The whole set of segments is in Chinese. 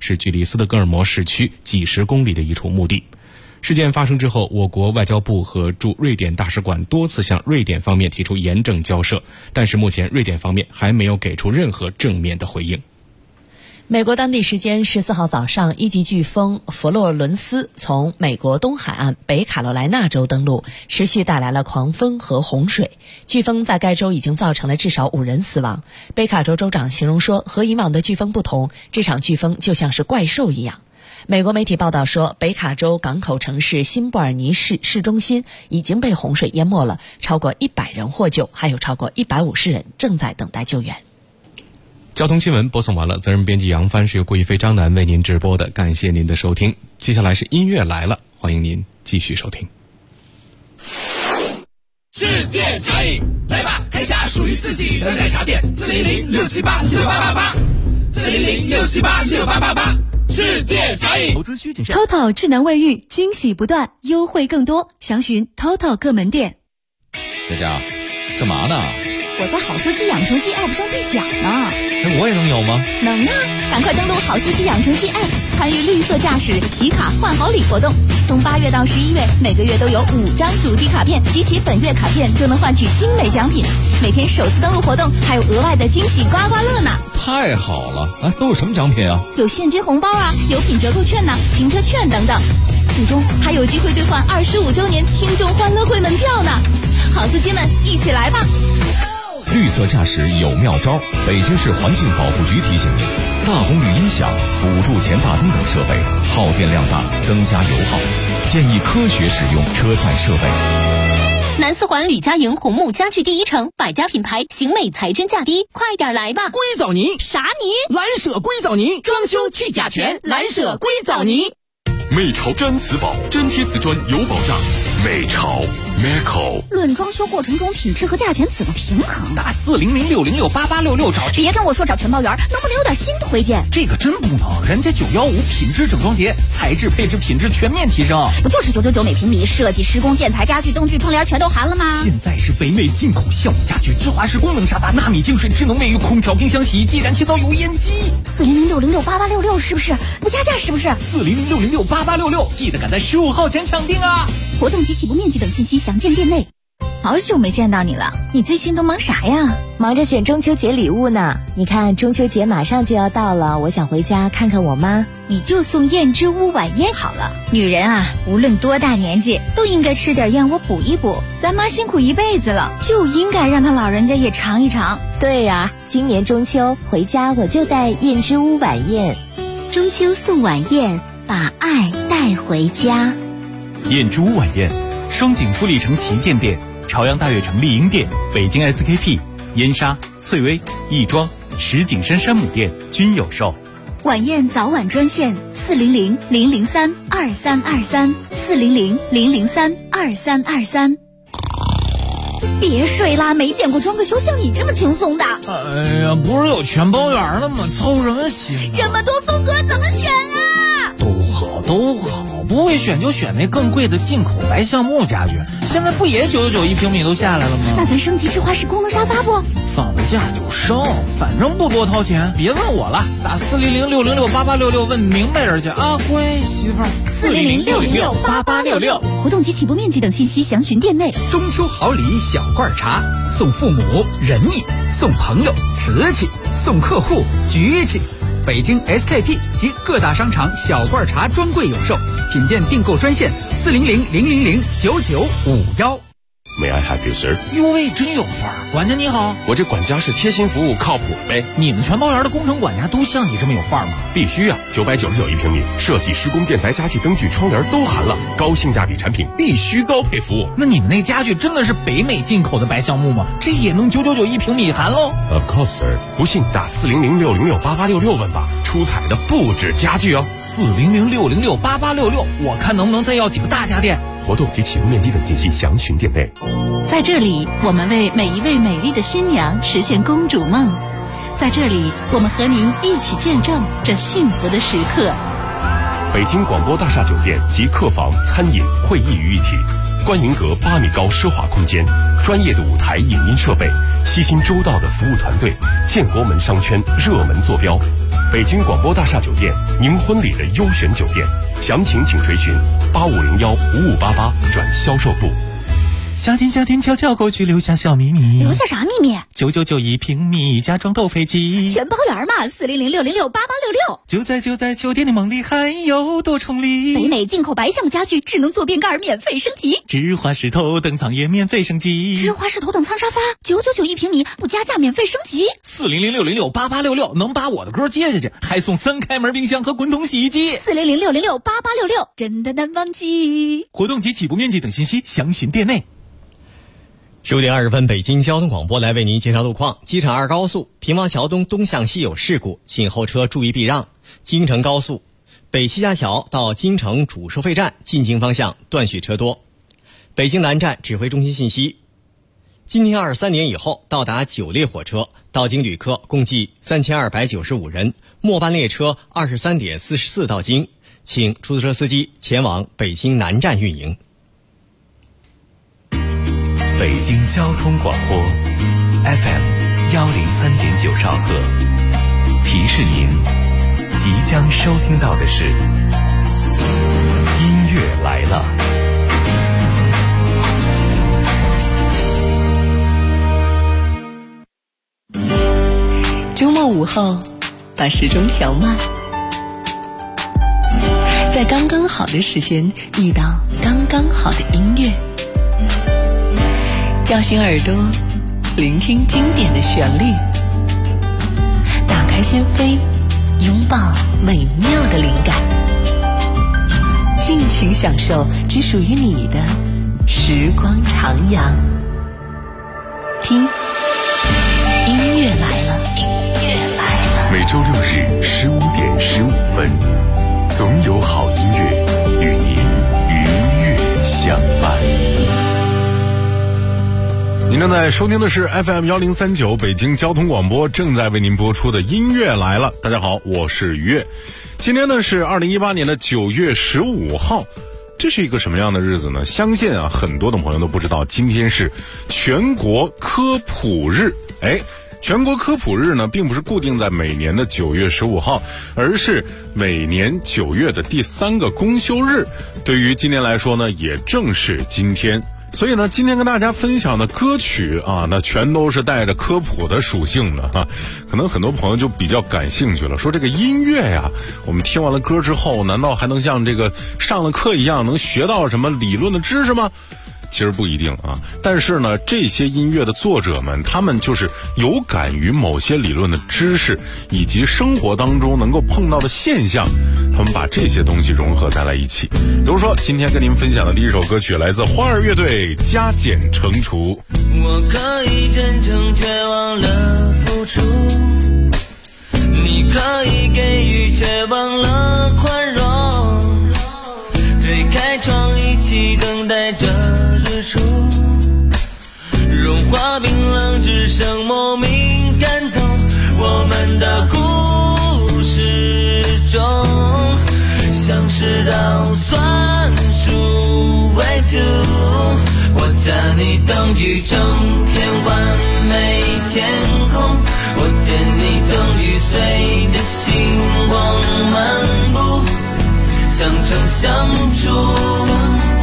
是距离斯德哥尔摩市区几十公里的一处墓地。事件发生之后，我国外交部和驻瑞典大使馆多次向瑞典方面提出严正交涉，但是目前瑞典方面还没有给出任何正面的回应。 美国当地时间14号早上，1级飓风佛罗伦斯从美国东海岸北卡罗来纳州登陆，持续带来了狂风和洪水。飓风在该州已经造成了至少5人死亡。北卡州州长形容说，和以往的飓风不同，这场飓风就像是怪兽一样。美国媒体报道说，北卡州港口城市新布尔尼市市中心已经被洪水淹没了，超过100人获救，还有超过150人正在等待救援。 交通新闻播送完了，责任编辑杨帆，是由郭一飞、张楠为您直播的，感谢您的收听。接下来是音乐来了，欢迎您继续收听。 世界茶饮，来吧，开家属于自己的奶茶店，400-678-6888，400-678-6888。世界茶饮， 投资需谨慎。TOTO 智能卫浴，惊喜不断，优惠更多，详询 TOTO 各门店。 佳佳，干嘛呢？ 我在好司机养成系 App 上兑奖呢。 我也能有吗？ 能啊！赶快登录好司机养成系 App， 参与绿色驾驶集卡换好礼活动。从8月到11月，每个月都有5张主题卡片，集齐本月卡片就能换取精美奖品。每天首次登录活动还有额外的惊喜刮刮乐呢！ 太好了！都有什么奖品啊？ 有现金红包啊，有品折扣券呐，停车券等等。最终还有机会兑换25周年听众欢乐会门票呢！好司机们，一起来吧！ 绿色驾驶有妙招，北京市环境保护局提醒您：大红绿音响、辅助前大灯等设备耗电量大，增加油耗，建议科学使用车载设备。 南四环吕家营红木家具第一城，百家品牌，型美材真价低，快点来吧！ 硅藻泥啥泥？ 蓝舍硅藻泥，装修去甲醛，蓝舍硅藻泥。 美潮毡瓷宝，真贴瓷砖有保障。美潮 Meco。 论装修过程中品质和价钱怎么平衡？ 打400-606-8866找。 别跟我说找全包圆，能不能有点新推荐？ 这个真不能，人家915品质整装节，材质配置品质全面提升。 不就是999每平米，设计施工建材家具灯具窗帘全都含了吗？ 现在是北美进口效果家具，芝华士功能沙发，纳米净水智能卫浴，空调冰箱洗衣机，燃气灶油烟机。 400-606-8866是不是？不加价是不是 ？400-606-8866，记得赶在15号前抢定啊！ 活动及起步面积等信息详见店内。 好久没见到你了，你最近都忙啥呀？ 忙着选中秋节礼物呢。你看中秋节马上就要到了，我想回家看看我妈。 你就送燕之屋晚宴好了。女人啊，无论多大年纪，都应该吃点燕窝补一补。咱妈辛苦一辈子了，就应该让她老人家也尝一尝。 对呀，今年中秋回家我就带燕之屋晚宴。 中秋送晚宴，把爱带回家。 燕之屋晚宴，双井富力城旗舰店、朝阳大悦城丽婴店、北京 SKP、燕莎、翠微、亦庄、石景山山姆店均有售。 晚宴早晚专线400-003-2323 400-003-2323。 别睡啦，没见过装个修像你这么轻松的。 哎呀，不是有全包圆了吗？操什么心啊？ 这么多风格怎么选啊？ 都好，不会选就选那更贵的进口白橡木家具，现在不也999一平米都下来了吗？ 那咱升级芝华士功能沙发不？ 放个假就升，反正不多掏钱，别问我了，打400-606-8866问明白人去啊，乖媳妇儿。 400-606-8866，活动及起步面积等信息详询店内。 中秋好礼小罐茶，送父母仁义，送朋友瓷器，送客户局气。北京 SKP 及各大商场小罐茶专柜有售，品鉴订购专线400-000-9951。 May I help you, sir？ 哟喂，真有范儿！管家你好， 我这管家是贴心服务，靠谱呗。 你们全包园的工程管家都像你这么有范儿吗？ 必须啊！999一平米，设计、施工、建材、家具、灯具、窗帘都含了，高性价比产品，必须高配服务。 那你们那家具真的是北美进口的白橡木吗？这也能999一平米含喽 ？Of course, sir。不信打400-606-8866问吧，出彩的不止家具哦。 400-606-8866，我看能不能再要几个大家电。 活动及起步面积等信息详询店内。 在这里，我们为每一位美丽的新娘实现公主梦。在这里，我们和您一起见证这幸福的时刻。 北京广播大厦酒店及客房、餐饮、会议于一体，观云阁8米高奢华空间，专业的舞台影音设备，悉心周到的服务团队，建国门商圈热门坐标。 北京广播大厦酒店，您婚礼的优选酒店，详情请垂询85015588转销售部。 夏天悄悄过去，留下小秘密。 留下啥秘密 ？999一平米，家装斗飞机， 全包圆嘛，4006068866。 就在酒店的梦里，还有多重礼。 北美进口白象家具，智能坐便盖免费升级， 芝华士头等舱也免费升级， 芝华士头等舱沙发999一平米，不加价免费升级。 4006068866能把我的歌接下去，还送3开门冰箱和滚筒洗衣机。 4006068866真的难忘记。 活动及起步面积等信息详询店内。 15点20分，北京交通广播来为您介绍路况。机场2高速平望桥东向西有事故，请后车注意避让。京承高速北七家桥到京承主收费站进京方向断续车多。北京南站指挥中心信息：今天23点以后到达9列火车，到京旅客共计3295人，末班列车23点44到京，请出租车司机前往北京南站运营。 北京交通广播 FM 103.9兆赫，提示您即将收听到的是音乐来了。 周末午后，把时钟调慢，在刚刚好的时间遇到刚刚好的音乐，叫醒耳朵，聆听经典的旋律，打开心扉，拥抱美妙的灵感，尽情享受只属于你的时光徜徉。听，音乐来了，音乐来了。 每周6日15点15分，总有好音乐与您愉悦相伴。您正在收听的是 FM 1039北京交通广播正在为您播出的音乐来了。大家好，我是于悦。今天呢是2018年的9月15号，这是一个什么样的日子呢？相信啊很多的朋友都不知道，今天是全国科普日。全国科普日呢并不是固定在每年的9月15号，而是每年9月的第3个公休日。对于今年来说呢，也正是今天。所以呢，今天跟大家分享的歌曲啊，那全都是带着科普的属性的啊。可能很多朋友就比较感兴趣了，说这个音乐呀，我们听完了歌之后，难道还能像这个上了课一样，能学到什么理论的知识吗？其实不一定啊，但是呢，这些音乐的作者们，他们就是有感于某些理论的知识，以及生活当中能够碰到的现象，他们把这些东西融合在了一起。比如说，今天跟您分享的第一首歌曲来自花儿乐队《加减乘除》。 我可以真诚，却忘了付出；你可以给予，却忘了宽容。推开窗，一起等待着日出，融化冰冷，只剩莫名感动。我们的故事中，像是道算术为2，我在你等于整片完美天空，我见你等于随着星光漫步，相乘相处，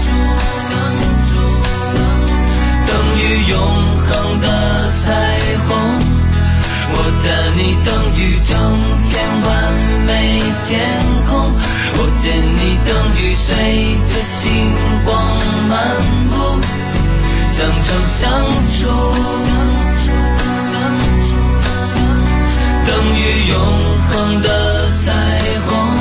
等于永恒的彩虹。我在你等于整片完美天空，我见你等于随着星光漫步，相乘相处，等于永恒的彩虹。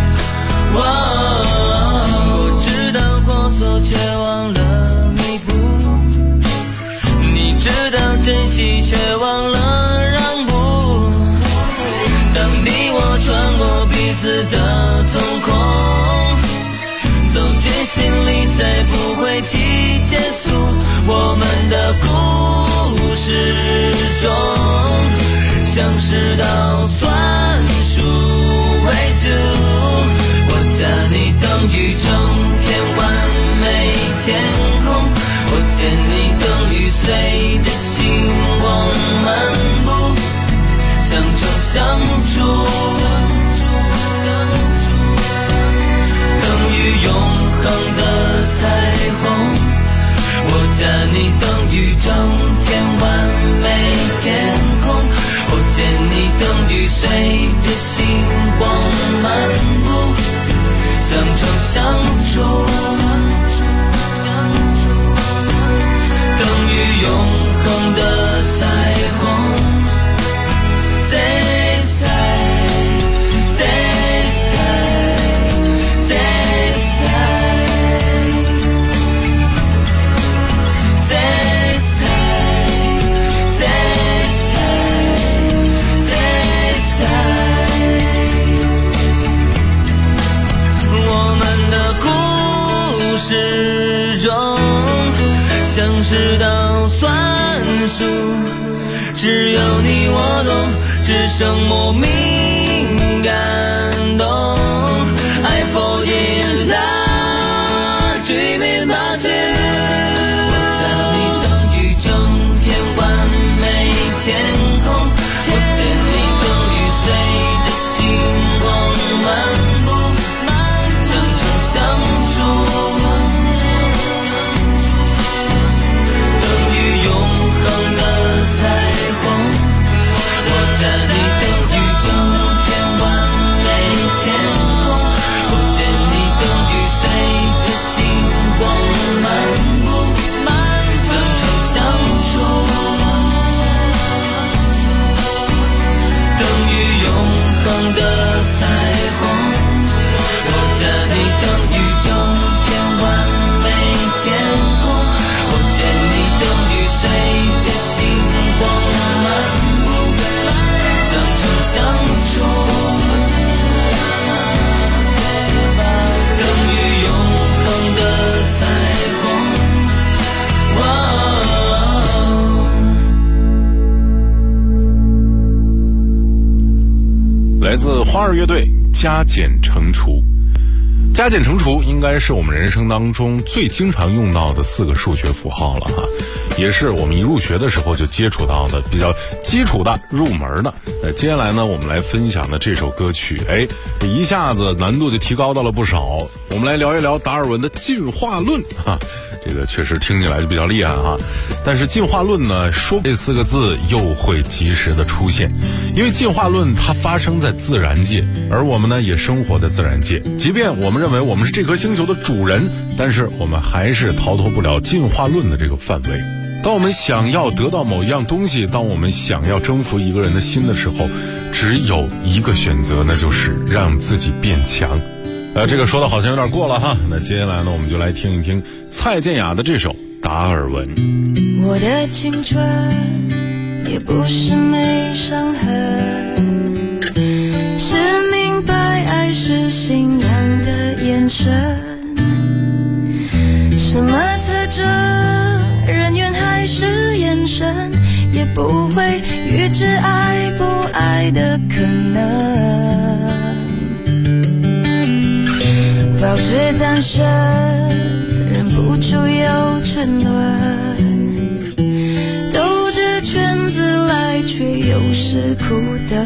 我知道过错，却忘了弥补；你知道珍惜，却忘了让步。当你我穿过彼此的瞳孔，走进心里，再不会提结束我们的故事中，像是道算术为2。在你等于整片完美天空，我见你等于随着星光漫步，相乘相处。 始终，想知道算数，只有你我懂，只剩莫名感动。I fall in love, dreaming about you。我在你等雨中片完美天空，我见你等雨随着星光漫步，相处相处。 来自花儿乐队加减乘除。加减乘除应该是我们人生当中最经常用到的4个数学符号了哈，也是我们一入学的时候就接触到的比较基础的入门的。接下来呢，我们来分享的这首歌曲，一下子难度就提高到了不少。我们来聊一聊达尔文的进化论哈，这个确实听起来就比较厉害哈。但是进化论呢，说这4个字又会及时的出现，因为进化论它发生在自然界，而我们呢也生活在自然界。即便我们认为我们是这颗星球的主人，但是我们还是逃脱不了进化论的这个范围。当我们想要得到某一样东西，当我们想要征服一个人的心的时候，只有一个选择，那就是让自己变强。这个说的好像有点过了哈。那接下来呢，我们就来听一听蔡健雅的这首《达尔文》。 我的青春也不是没伤痕，是明白爱是信仰的眼神。什么特征，人缘还是眼神，也不会预知爱不爱的可能。保持单身，忍不住有沉沦，兜着圈子来，却又是苦的。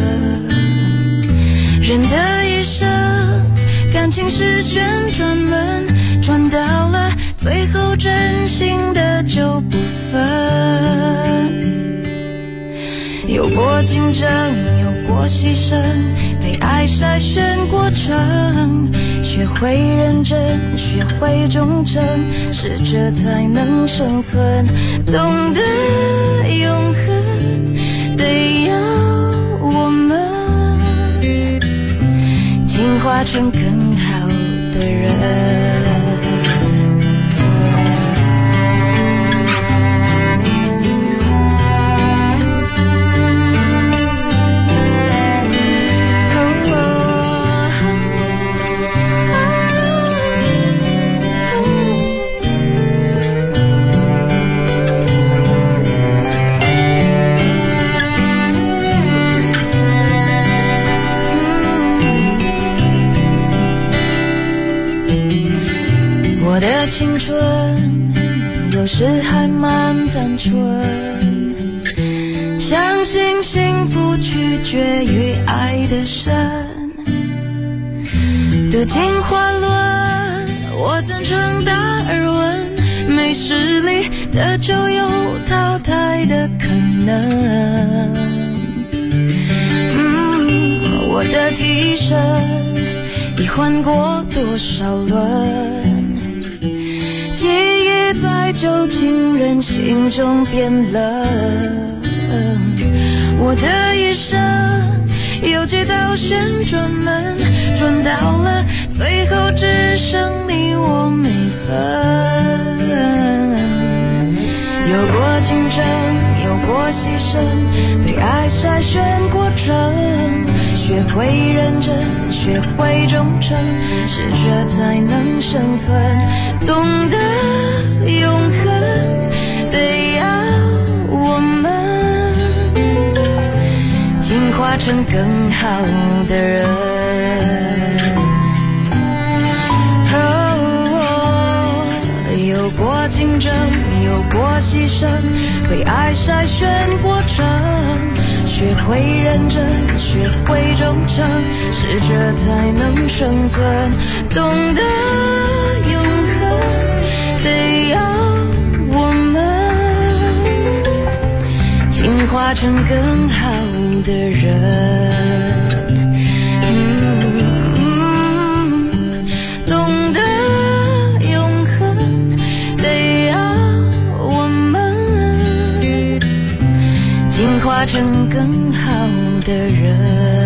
人的一生，感情是旋转门，转到了最后，真心的就不分。有过竞争，有过牺牲，被爱筛选过程，学会认真，学会忠诚，适者才能生存。懂得永恒，得要我们进化成更好的人。我的青春有时还蛮单纯，相信幸福取决于爱的深。的进化论，我赞成达尔文，没实力的就有淘汰的可能。我的替身已换过多少轮，记忆在旧情人心中变冷。我的一生有几道旋转门，转到了最后只剩你我没分。有过竞争，有过牺牲，被爱筛选过程，学学会认真，学会忠诚，适者才能生存。懂得永恒，得要我们进化成更好的人。有过竞争，有过牺牲，被爱筛选过程，学会认真，学会忠诚，适者才能生存。懂得永恒，得要我们进化成更好的人。懂得永恒，得要我们进化成更好的人。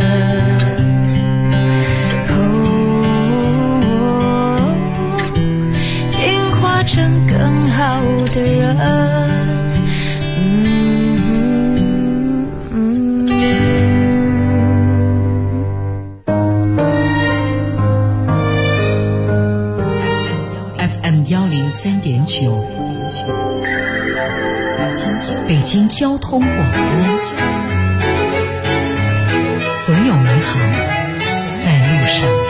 进化成更好的人。 FM103.9，北京交通广播，总有美好在路上。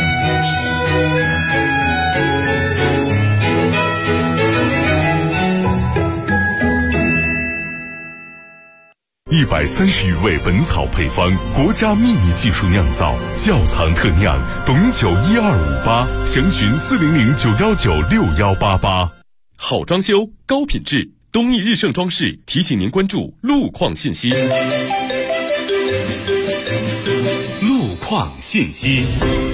130余味本草配方，国家秘密技术酿造，窖藏特酿，董酒12588，详询400-919-6188。 好装修，高品质，东义日盛装饰提醒您关注路况信息。 路况信息。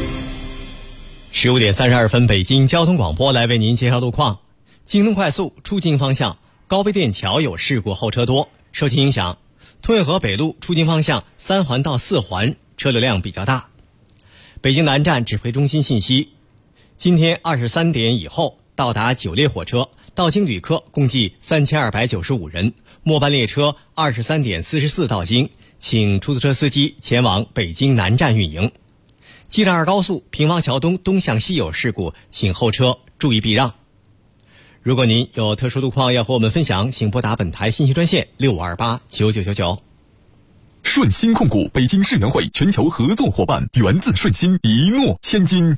15点32分，北京交通广播来为您介绍路况。京通快速出京方向高碑店桥有事故，后车多，受其影响，通惠河北路出京方向3环到4环车流量比较大。北京南站指挥中心信息，今天23点以后到达9列火车，到京旅客共计3295人，末班列车23点44到京，请出租车司机前往北京南站运营。机场2高速平房桥东东向西有事故，请后车注意避让。如果您有特殊路况要和我们分享，请拨打本台信息专线65289999。 顺鑫控股北京世园会全球合作伙伴，源自顺鑫，一诺千金。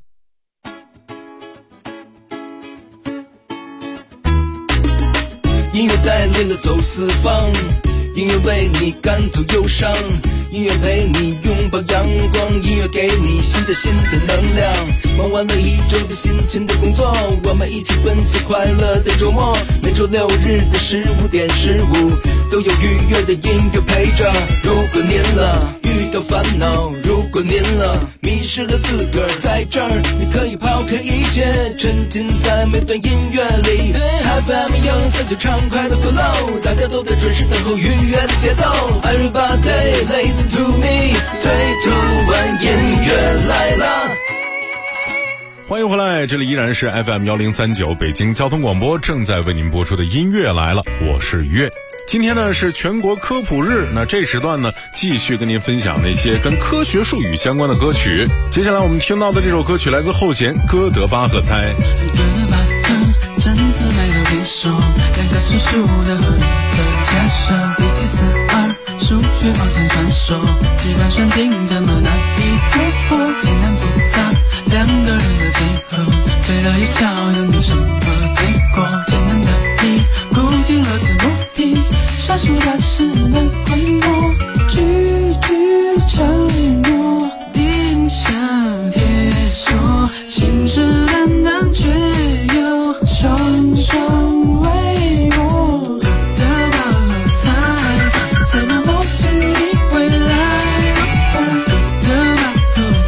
音乐带领了走四方，音乐为你赶走忧伤，音乐陪你拥抱阳光，音乐给你新的能量。忙完了一周的辛勤的工作，我们一起奔向快乐的周末。每周6日的15点15，都有愉悦的音乐陪着。如果您遇到烦恼，如果您迷失了自个儿，在这儿你可以抛开一切，沉浸在每段音乐里。FM103就畅快的 flow， 大家都在准时等候愉悦的节奏。Everybody listen to me， 3、2、1， 音乐来了。 欢迎回来，这里依然是 FM1039 北京交通广播正在为您播出的音乐来了，我是于越。今天呢是全国科普日，那这时段呢继续跟您分享那些跟科学术语相关的歌曲。接下来我们听到的这首歌曲来自后弦哥德巴赫猜。 真自没有听说，两个是数的和一个假设，1、7、4、2，数学方程传说，机关算尽这么难以突破，简单复杂，两个人的结合，对了一巧又能什么结果？简单的比，估计了字母 P， 算术大师的困惑，句句承诺，定下铁说，信誓旦旦却又双双为我，哥德巴赫猜，猜不透经历未来，哥德巴赫猜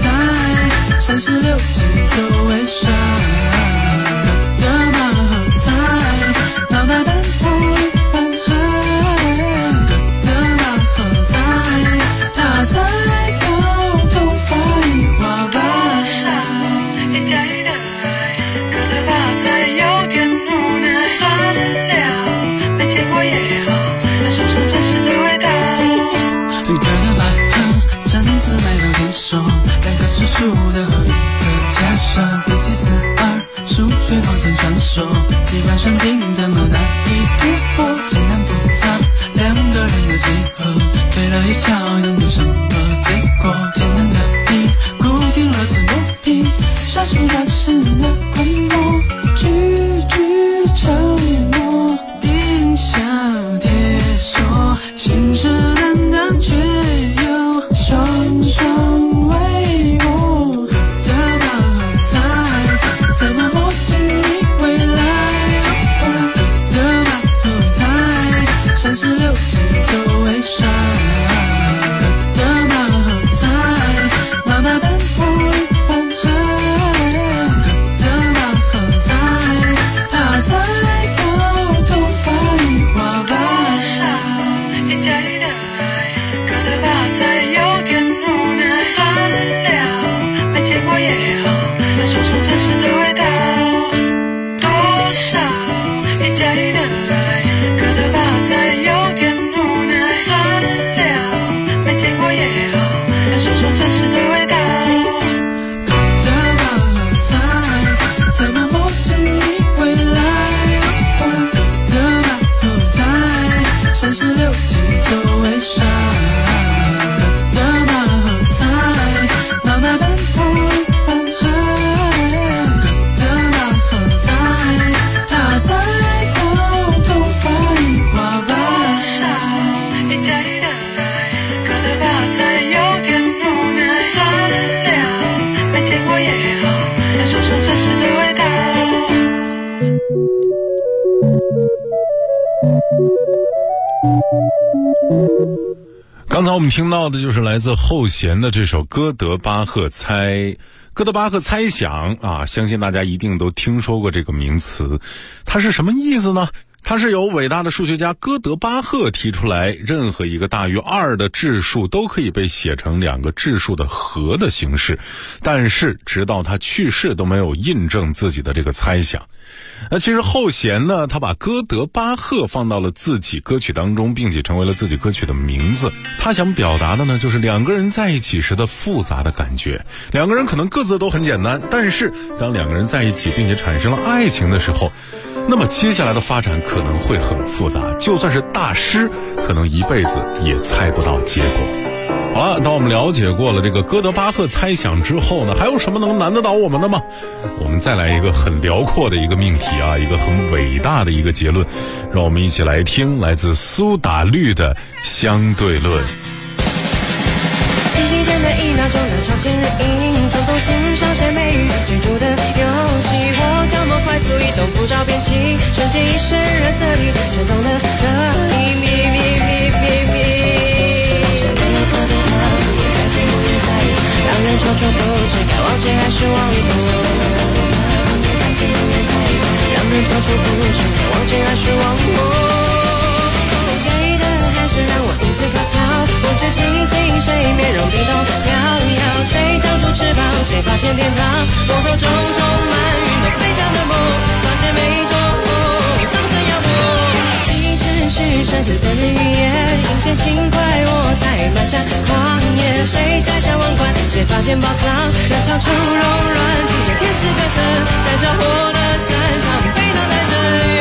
，36节奏为啥？哥德巴赫猜，脑袋半透一半海，哥德巴赫猜，他猜到头发已花白。你觉得吧，真次没有听机关算尽这么难以突破，简单复杂两个人的集合，推了一脚又有什么结果？简单的比，估计乐此不疲，算数大师的困惑，句句承诺，定下铁锁，信誓旦旦却又双双为我，的把和在默默经历未来，的把和在36计就为上，的把和在脑袋奔波一般海，的把和在他在高头发一花白，一加一的爱，可的把在有点无奈，算了，没结果也好，能说出真实的味道。多少一加一的爱，可的把在有点无奈，算了，没结果也好，能说出真实的味道。的把和在默默经历未来，的把和在36计就为上，的把和在脑袋奔波一般海，的把和在他在高头发一花白，一加一的爱，可的把在有点无奈，算了，没结果也好，能说出真实的味道。 刚才我们听到的就是来自后弦的这首哥德巴赫猜想啊，相信大家一定都听说过这个名词，它是什么意思呢？它是由伟大的数学家哥德巴赫提出来，任何一个大于2的质数都可以被写成2个质数的和的形式，但是直到他去世都没有印证自己的这个猜想。其实后弦呢，他把哥德巴赫放到了自己歌曲当中，并且成为了自己歌曲的名字。他想表达的呢，就是两个人在一起时的复杂的感觉。两个人可能各自都很简单，但是当两个人在一起并且产生了爱情的时候，那么接下来的发展可能会很复杂，就算是大师可能一辈子也猜不到结果。好了，当我们了解过了这个哥德巴赫猜想之后呢，还有什么能难得倒我们的吗？我们再来一个很辽阔的一个命题啊，一个很伟大的一个结论，让我们一起来听来自苏打绿的相对论。 星期间的1秒钟让窗前人影匆匆欣赏些美语居住的游戏，我角膜快速移动，不着边际，瞬间一身染色体震动了这一咪咪咪咪咪，像没有过的好也在前不也在意，让人踌躇不知该往前还是往后，也在前不也在意，让人踌躇不知该往前还是往后，谁的还是让我因此靠桥，不知清醒谁面容冰冻飘摇，谁长出翅膀谁发现天堂，幕后种种满云都飞翔的梦，发现每种梦长怎样梦，其实是身体的日语言，阴险轻快我才漫山狂野，谁摘下王冠谁发现宝藏，让长处柔软听见天使歌声，在着火的战场飞到带着雨，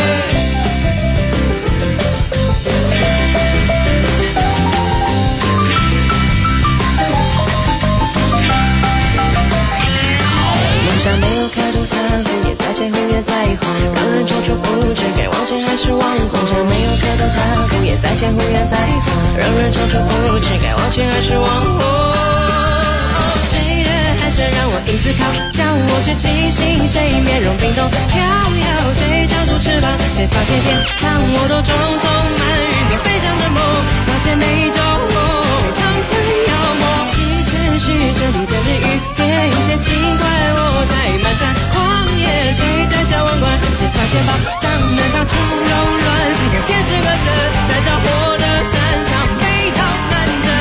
像没有开头残酷，也在前后也在后，让人踌躇不知该往前还是往后，像没有开头残酷，也在前后也在后，让人踌躇不知该往前还是往后，谁的还是让我因此靠叫我去清醒，谁面容冰冻飘摇，谁长出翅膀谁发现天堂，我都种种满云朵飞翔的梦，发现每种梦长怎样梦，其实是这里的日语言，有些轻快我在漫山狂野，谁摘下王冠谁发现宝藏，能唱出柔软心像天使歌声，在着火的战场飞到南征，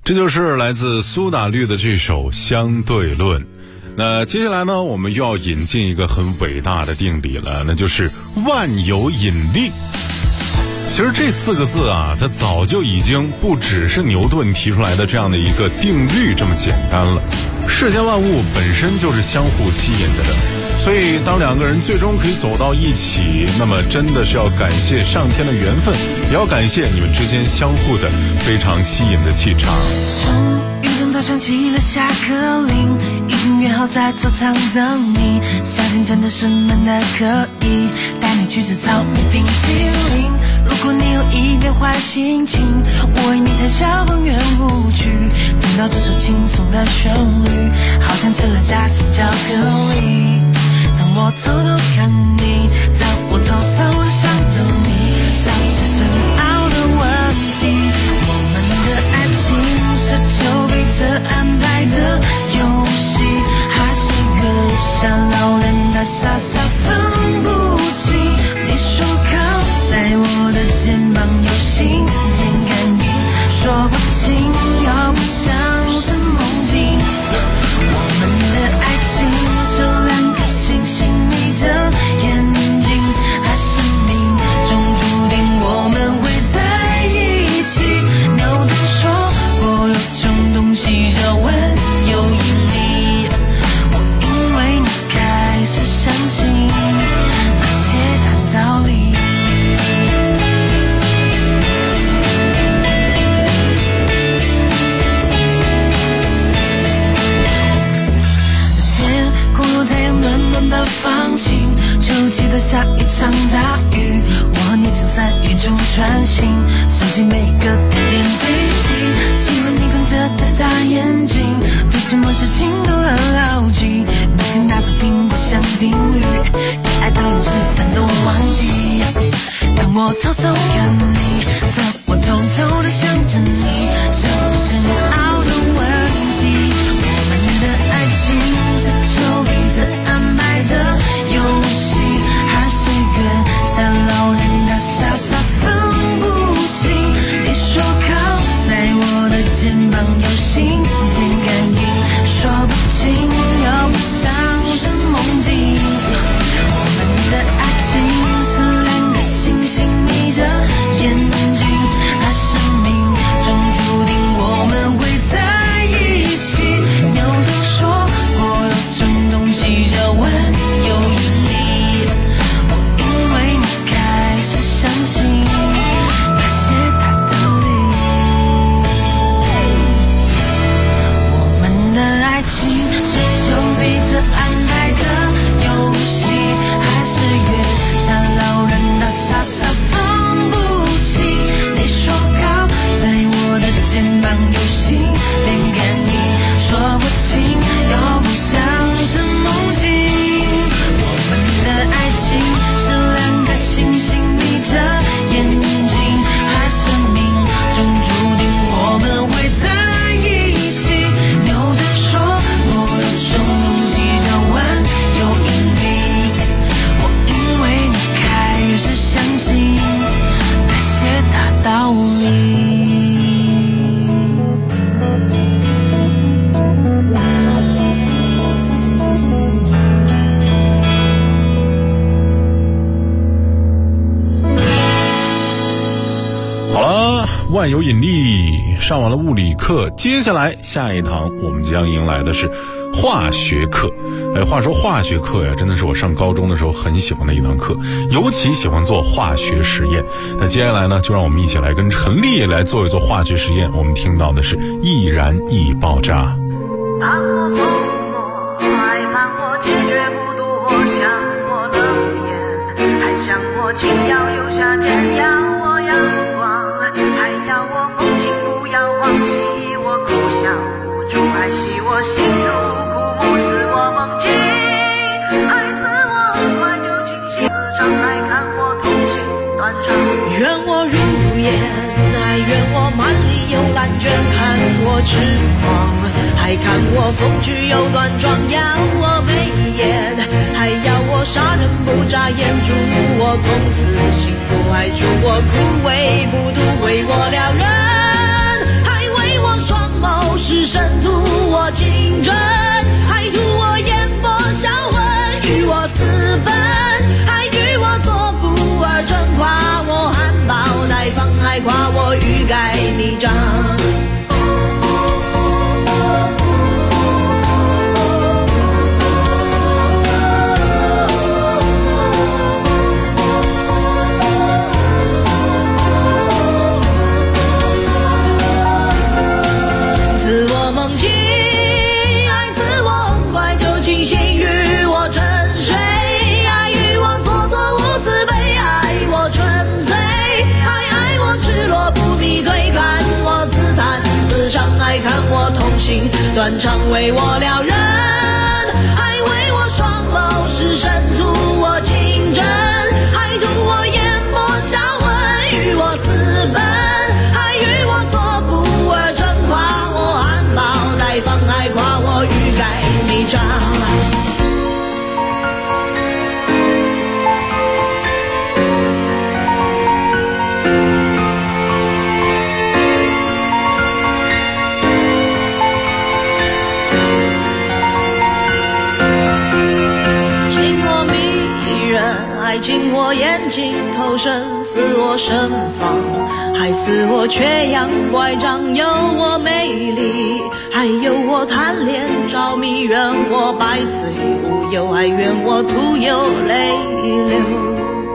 这就是来自苏打绿的这首《相对论》。那接下来呢，我们又要引进一个很伟大的定理了，那就是万有引力。其实这4个字啊，它早就已经不只是牛顿提出来的这样的一个定律这么简单了。世间万物本身就是相互吸引着的，所以当2个人最终可以走到一起，那么真的是要感谢上天的缘分，也要感谢你们之间相互的非常吸引的气场。 从云端到响起了下课铃，已经约好在操场等你。夏天真的是闷的可以带你去吃草莓冰淇淋。如果你有一点坏心情，我为你弹小邦圆舞曲。听到这首轻松的旋律，好像吃了夹心巧克力。当我偷偷看你，当我偷偷地想着你，像是深奥的问题。我们的爱情是丘比特安排的游戏，还是个像老人的傻傻分不清？你说靠在我的肩膀有心电感应，说不清又不像是梦境。我们的爱情是2颗星星眯着眼睛，还是命中注定我们会在一起？牛顿说过有种东西叫万有引力，我因为你开始相信那些大道理。的放晴，就记得下一场大雨，我和你从伞雨中穿行，收集每个点点滴滴。喜欢你瞪着的大眼睛，对什么事情都很牢记。每天拿着苹果像定律，给爱的人示范都忘记。当我偷偷看你，当我偷偷地想着你，像是深奥的问题。我们的爱情是丘比特安排的游戏，还是缘像老人的傻傻分不清？你说靠在我的肩膀有心电感应，说不清又不像是梦境。我们的爱情是2颗星星眯着眼睛，还是命中注定我们会在一起？牛顿说过有种东西叫万有引力，我因为你开始相信那些大道理。我们的爱情是丘比特安排的游戏，还是缘像老人的傻傻分不清？你说靠在我的肩膀有心电感应，说不清又不像是梦境。我们的爱情是2颗星星眯着眼睛，还是命中注定我们会在一起？牛顿说过有种东西叫万有引力，我因为你开始相信那些大道理。 好了，万有引力上完了物理课，接下来下一堂我们将迎来的是化学课。话说化学课呀，真的是我上高中的时候很喜欢的一堂课，尤其喜欢做化学实验。那接下来呢，就让我们一起来跟陈丽来做一做化学实验。我们听到的是易燃易爆炸。 盼我疯魔，还盼我解决不渡我，想我冷眼，还想我轻描又下剑，要我阳光，还要我风景不要忘记我苦笑无助，还系我心如枯木，赐我梦境，还赐我怀旧清晰，自常来看我痛心断肠。愿我如烟，还愿我满里有蓝卷，看我痴狂，还看我风趣又端庄，要我眉眼，还要我杀人不眨眼，祝我从此幸福，还祝我枯萎不渡，为我撩人，还为我双眸我青春，还图我眼波销魂，与我私奔，还与我做不二臣，夸我含苞待放，还夸我欲盖弥彰。断肠为我撩人，还为我双眸是深，图我情真，还图我眼波销魂，与我私奔，还与我做不二臣，夸我含苞待放，还夸我欲盖弥彰。进我眼睛投身，似我身房，还似我缺氧乖张，有我美丽，还有我贪恋着迷，愿我百岁无忧，还愿我徒有泪流。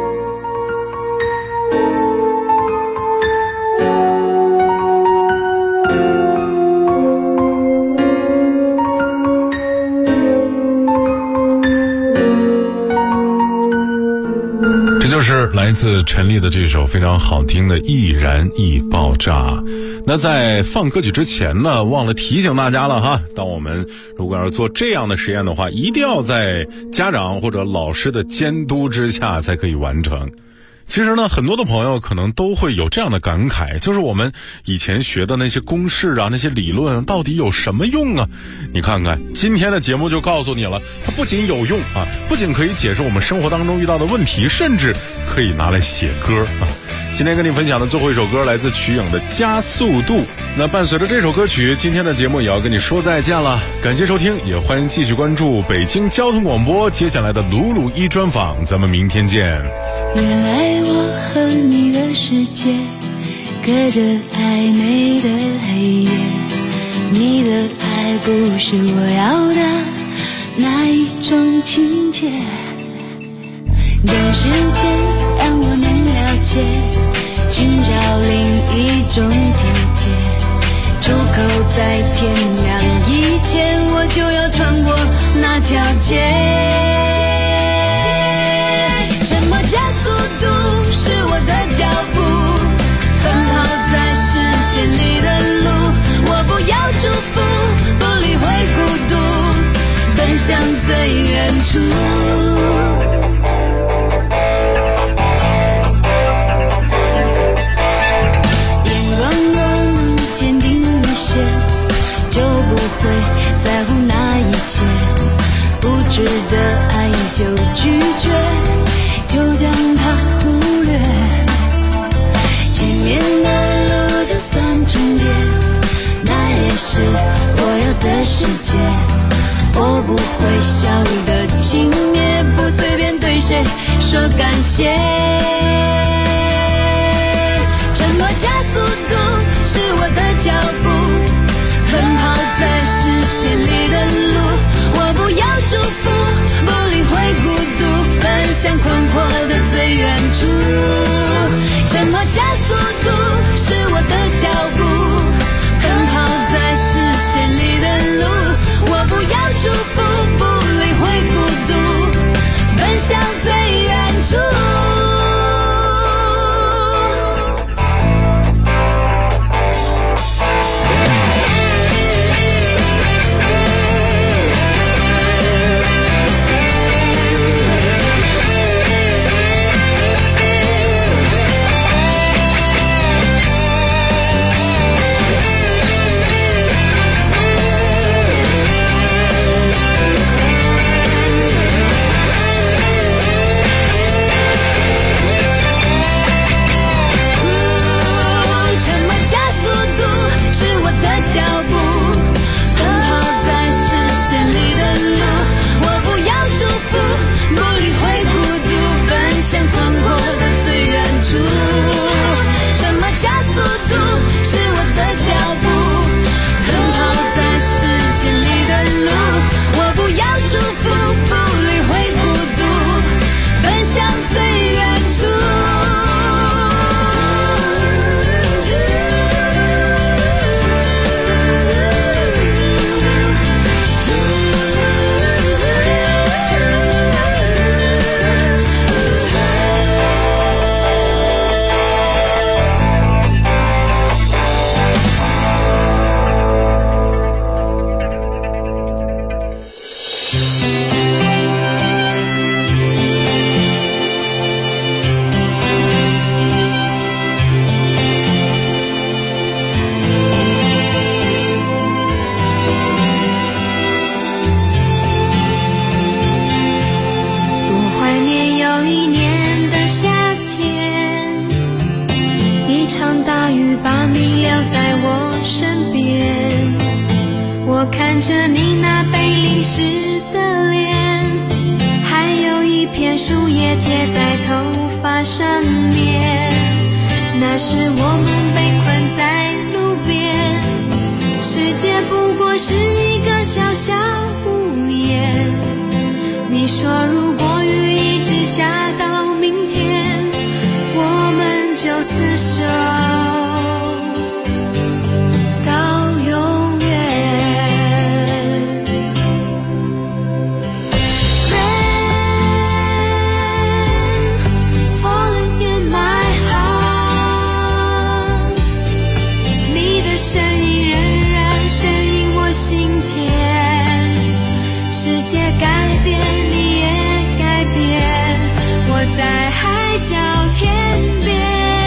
就是来自陈粒的这首非常好听的《易燃易爆炸》。那在放歌曲之前呢，忘了提醒大家了哈，当我们如果要做这样的实验的话，一定要在家长或者老师的监督之下才可以完成。其实呢，很多的朋友可能都会有这样的感慨，就是我们以前学的那些公式啊，那些理论到底有什么用啊？你看看今天的节目就告诉你了，它不仅有用啊，不仅可以解释我们生活当中遇到的问题，甚至可以拿来写歌啊。今天跟你分享的最后一首歌来自瞿颖的《加速度》。那伴随着这首歌曲，今天的节目也要跟你说再见了。感谢收听，也欢迎继续关注北京交通广播接下来的鲁鲁一专访，咱们明天见。 原来我和你的世界隔着暧昧的黑夜，你的爱不是我要的那一种情节，等时间让我能了解，寻找另一种体贴，出口在天亮以前，我就要穿过那条街。什么加速度是我的脚步，奔跑在视线里的路，我不要祝福，不理会孤独，奔向最远处。眼光若能坚定一些，就不会在乎那一切，不值得爱就拒绝，就将它忽略，前面的路就算重叠，那也是我要的世界，我不会小雨的轻蔑，不随便对谁说感谢。沉默加速度是我的脚步，奔跑在视线里的路，我不要祝福，不理会孤独，奔向宽阔的最远处。沉默加速度是我的脚步，奔跑在视线里的路，我不要祝福，不理会孤独，奔向最远处。 看着你那被淋湿的脸，还有一片树叶贴在头发上面，那时我们被困在路边，世界不过是一个小小屋檐。你说如果雨一直下到明天，我们就厮守在海角天边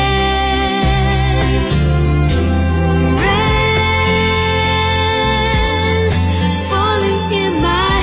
Rain falling in my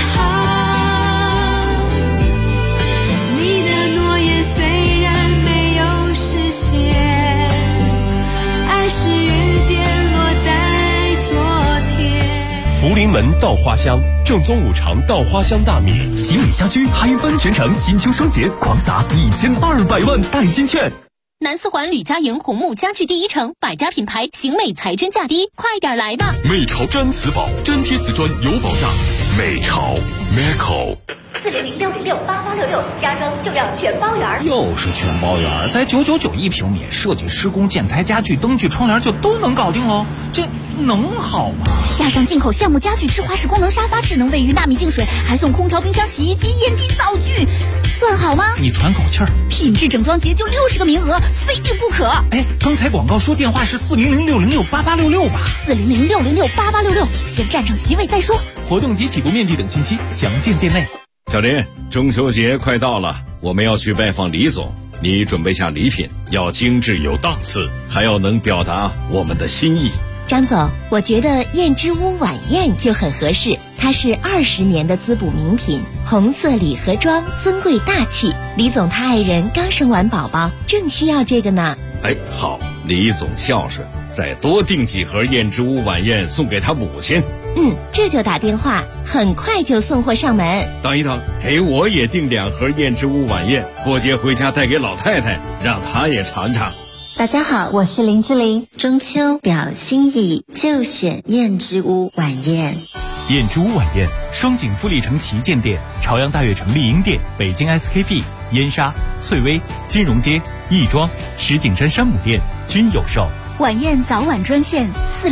heart， 你的诺言虽然没有实现，爱是雨点落在昨天。 福临门稻花香，正宗五常稻花香大米， 集美家居嗨翻全城，金秋双节狂撒1200万代金券。 南四环吕家营红木家具第一城，百家品牌，型美材真价低，快点来吧！ 美潮毡瓷宝，粘贴瓷砖有保障。美潮 Meco。 400-606-8866，家装就要全包圆。 又是全包圆，才999一平米，设计、施工、建材、家具、灯具、窗帘就都能搞定喽，这能好吗？ 加上进口橡木家具、智华式功能沙发、智能卫浴、纳米净水，还送空调、冰箱、洗衣机、烟机、灶具，算好吗？ 你喘口气儿。 品质整装节就60个名额，非订不可。 哎，刚才广告说电话是400-606-8866吧 ？400-606-8866，先占上席位再说。 活动及起步面积等信息详见店内。 小林，中秋节快到了，我们要去拜访李总，你准备下礼品，要精致有档次，还要能表达我们的心意。 张总，我觉得燕之屋晚宴就很合适，它是20年的滋补名品，红色礼盒装，尊贵大气。李总他爱人刚生完宝宝，正需要这个呢。 哎，好，李总孝顺，再多订几盒燕之屋晚宴送给他母亲。 这就打电话，很快就送货上门。 等一等，给我也订2盒燕之屋晚宴，过节回家带给老太太，让她也尝尝。 大家好，我是林志玲。中秋表心意，就选燕之屋晚宴。 燕之屋晚宴，双井富力城旗舰店、朝阳大悦城丽婴店、北京 SKP、燕莎、翠微、金融街、亦庄、石景山山姆店均有售。 晚宴早晚专线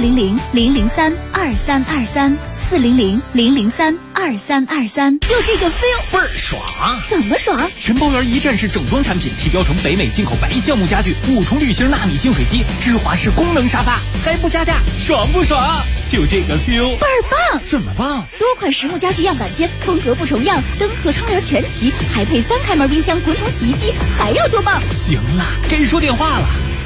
400-003-2323，400-003-2323，就这个 feel 倍儿爽！ 怎么爽？ 全包圆一站式整装产品，提标成北美进口白橡木家具，5重滤芯纳米净水机，芝华士功能沙发，还不加价，爽不爽？就这个 feel 倍儿棒！ 怎么棒？ 多款实木家具样板间，风格不重样，灯和窗帘全齐，还配3开门冰箱、滚筒洗衣机，还要多棒？ 行了，该说电话了。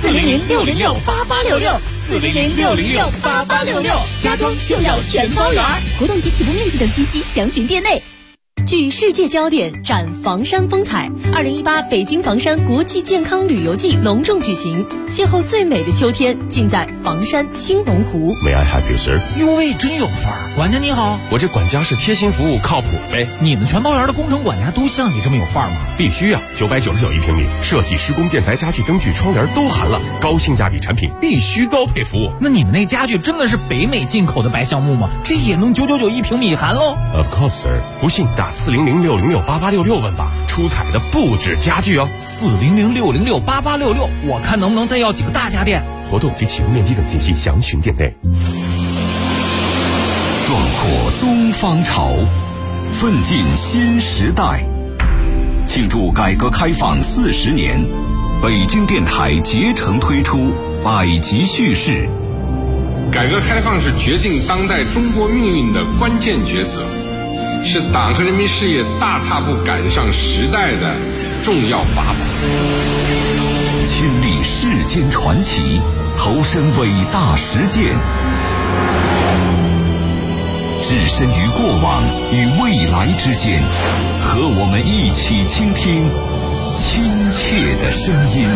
400-606-8866，400-606-8866，家装就要全包圆。活动及起步面积等信息详询店内。 聚世界焦点，展房山风采。2018北京房山国际健康旅游季隆重举行，邂逅最美的秋天，尽在房山青龙湖。 May I help you, sir？ 哟喂，真有范儿！管家你好， 我这管家是贴心服务，靠谱呗。 你们全包圆的工程管家都像你这么有范儿吗？ 必须啊！999一平米，设计、施工、建材、家具、灯具、窗帘都含了，高性价比产品，必须高配服务。 那你们那家具真的是北美进口的白橡木吗？这也能999一平米含喽 ？Of course, sir。不信打400-606-8866问吧，出彩的不止家具哦。 400-606-8866，我看能不能再要几个大家电。 活动及起步面积等信息详询店内。 壮阔东方潮，奋进新时代。庆祝改革开放40年，北京电台竭诚推出百集叙事。 改革开放是决定当代中国命运的关键抉择，是党和人民事业大踏步赶上时代的重要法宝。 亲历世间传奇，投身伟大实践，置身于过往与未来之间，和我们一起倾听亲切的声音。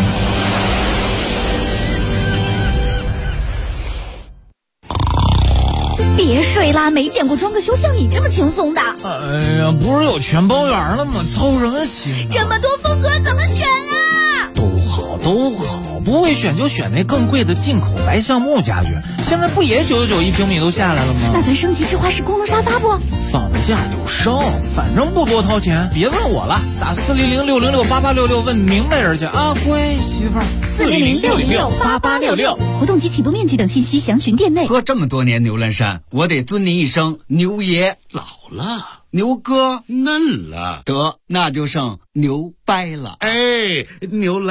别睡啦，没见过装个修像你这么轻松的。 哎呀，不是有全包圆了吗？操什么心啊？ 这么多风格怎么选啊？ 都好，不会选就选那更贵的进口白橡木家具，现在不也999一平米都下来了吗？ 那咱升级智化式功能沙发不？ 放假就升，反正不多掏钱，别问我了，打400-606-8866问明白人去啊，乖媳妇儿。 400-606-8866，活动及起步面积等信息详询店内。 喝这么多年牛栏山，我得尊您一声牛爷。 老了， 牛哥嫩了， 得那就剩牛掰了。 哎，牛栏